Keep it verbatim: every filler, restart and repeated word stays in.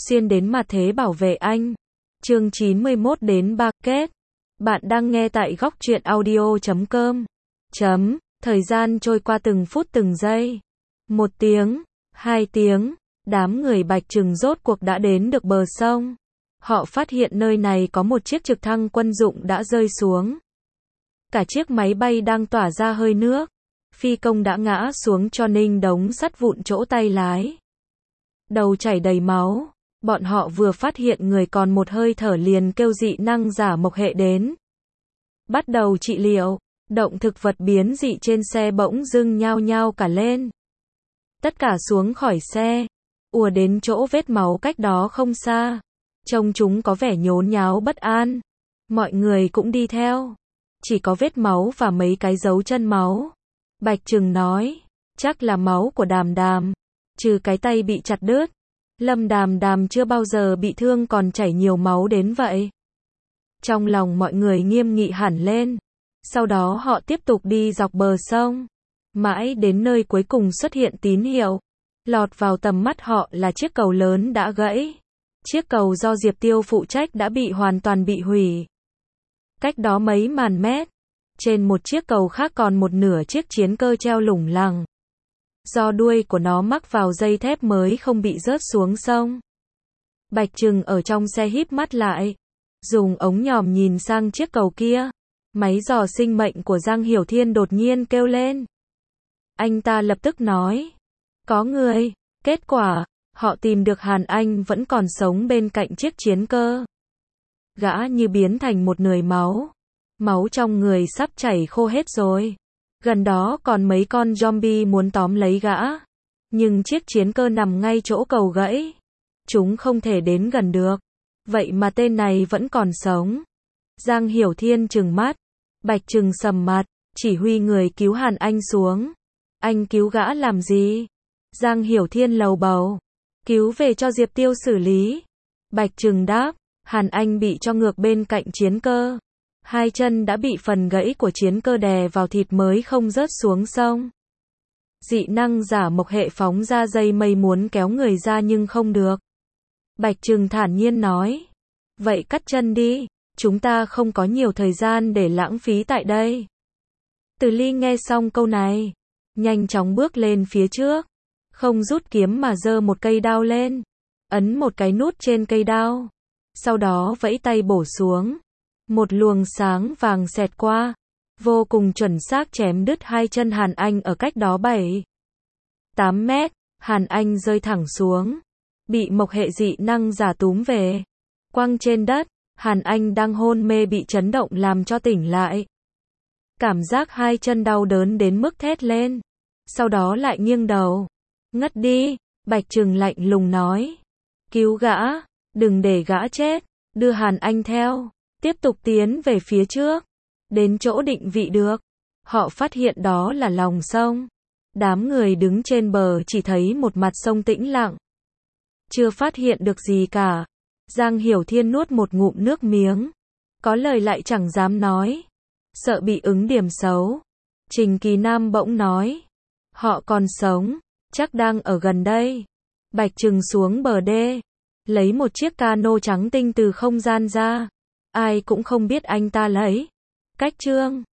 xuyên đến mặt thế bảo vệ anh. Chương chín mươi mốt đến ba kết. Bạn đang nghe tại góc truyện audio chấm com. Chấm, thời gian trôi qua từng phút từng giây. Một tiếng, hai tiếng, đám người Bạch Trừng rốt cuộc đã đến được bờ sông. Họ phát hiện nơi này có một chiếc trực thăng quân dụng đã rơi xuống. Cả chiếc máy bay đang tỏa ra hơi nước. Phi công đã ngã xuống cho ninh đống sắt vụn chỗ tay lái. Đầu chảy đầy máu. Bọn họ vừa phát hiện người còn một hơi thở liền kêu dị năng giả Mộc Hệ đến. Bắt đầu trị liệu. Động thực vật biến dị trên xe bỗng dưng nhao nhao cả lên. Tất cả xuống khỏi xe. Ùa đến chỗ vết máu cách đó không xa. Trông chúng có vẻ nhốn nháo bất an. Mọi người cũng đi theo. Chỉ có vết máu và mấy cái dấu chân máu. Bạch Trừng nói, chắc là máu của Đàm Đàm. Trừ cái tay bị chặt đứt. Lâm Đàm Đàm chưa bao giờ bị thương còn chảy nhiều máu đến vậy. Trong lòng mọi người nghiêm nghị hẳn lên. Sau đó họ tiếp tục đi dọc bờ sông. Mãi đến nơi cuối cùng xuất hiện tín hiệu. Lọt vào tầm mắt họ là chiếc cầu lớn đã gãy. Chiếc cầu do Diệp Tiêu phụ trách đã bị hoàn toàn bị hủy. Cách đó mấy ngàn mét. Trên một chiếc cầu khác còn một nửa chiếc chiến cơ treo lủng lẳng. Do đuôi của nó mắc vào dây thép mới không bị rớt xuống sông. Bạch Trừng ở trong xe híp mắt lại. Dùng ống nhòm nhìn sang chiếc cầu kia. Máy dò sinh mệnh của Giang Hiểu Thiên đột nhiên kêu lên. Anh ta lập tức nói. Có người. Kết quả, họ tìm được Hàn Anh vẫn còn sống bên cạnh chiếc chiến cơ. Gã như biến thành một nồi máu. Máu trong người sắp chảy khô hết rồi. Gần đó còn mấy con zombie muốn tóm lấy gã. Nhưng chiếc chiến cơ nằm ngay chỗ cầu gãy. Chúng không thể đến gần được. Vậy mà tên này vẫn còn sống. Giang Hiểu Thiên trừng mắt. Bạch Trừng sầm mặt. Chỉ huy người cứu Hàn Anh xuống. Anh cứu gã làm gì? Giang Hiểu Thiên lầu bầu. Cứu về cho Diệp Tiêu xử lý. Bạch Trừng đáp. Hàn Anh bị cho ngược bên cạnh chiến cơ. Hai chân đã bị phần gãy của chiến cơ đè vào thịt mới không rớt xuống sông. Dị năng giả Mộc Hệ phóng ra dây mây muốn kéo người ra nhưng không được. Bạch Trừng thản nhiên nói. Vậy cắt chân đi. Chúng ta không có nhiều thời gian để lãng phí tại đây. Từ Ly nghe xong câu này. Nhanh chóng bước lên phía trước. Không rút kiếm mà giơ một cây đao lên. Ấn một cái nút trên cây đao. Sau đó vẫy tay bổ xuống. Một luồng sáng vàng xẹt qua. Vô cùng chuẩn xác chém đứt hai chân Hàn Anh ở cách đó bảy tám mét. Hàn Anh rơi thẳng xuống. Bị Mộc Hệ dị năng giả túm về. Quăng trên đất. Hàn Anh đang hôn mê bị chấn động làm cho tỉnh lại. Cảm giác hai chân đau đớn đến mức thét lên. Sau đó lại nghiêng đầu. Ngất đi. Bạch Trừng lạnh lùng nói. Cứu gã. Đừng để gã chết. Đưa Hàn Anh theo. Tiếp tục tiến về phía trước. Đến chỗ định vị được. Họ phát hiện đó là lòng sông. Đám người đứng trên bờ chỉ thấy một mặt sông tĩnh lặng. Chưa phát hiện được gì cả. Giang Hiểu Thiên nuốt một ngụm nước miếng. Có lời lại chẳng dám nói. Sợ bị ứng điểm xấu. Trình Kỳ Nam bỗng nói. Họ còn sống. Chắc đang ở gần đây. Bạch Trừng xuống bờ đê. Lấy một chiếc cano trắng tinh từ không gian ra. Ai cũng không biết anh ta lấy. Cách chương.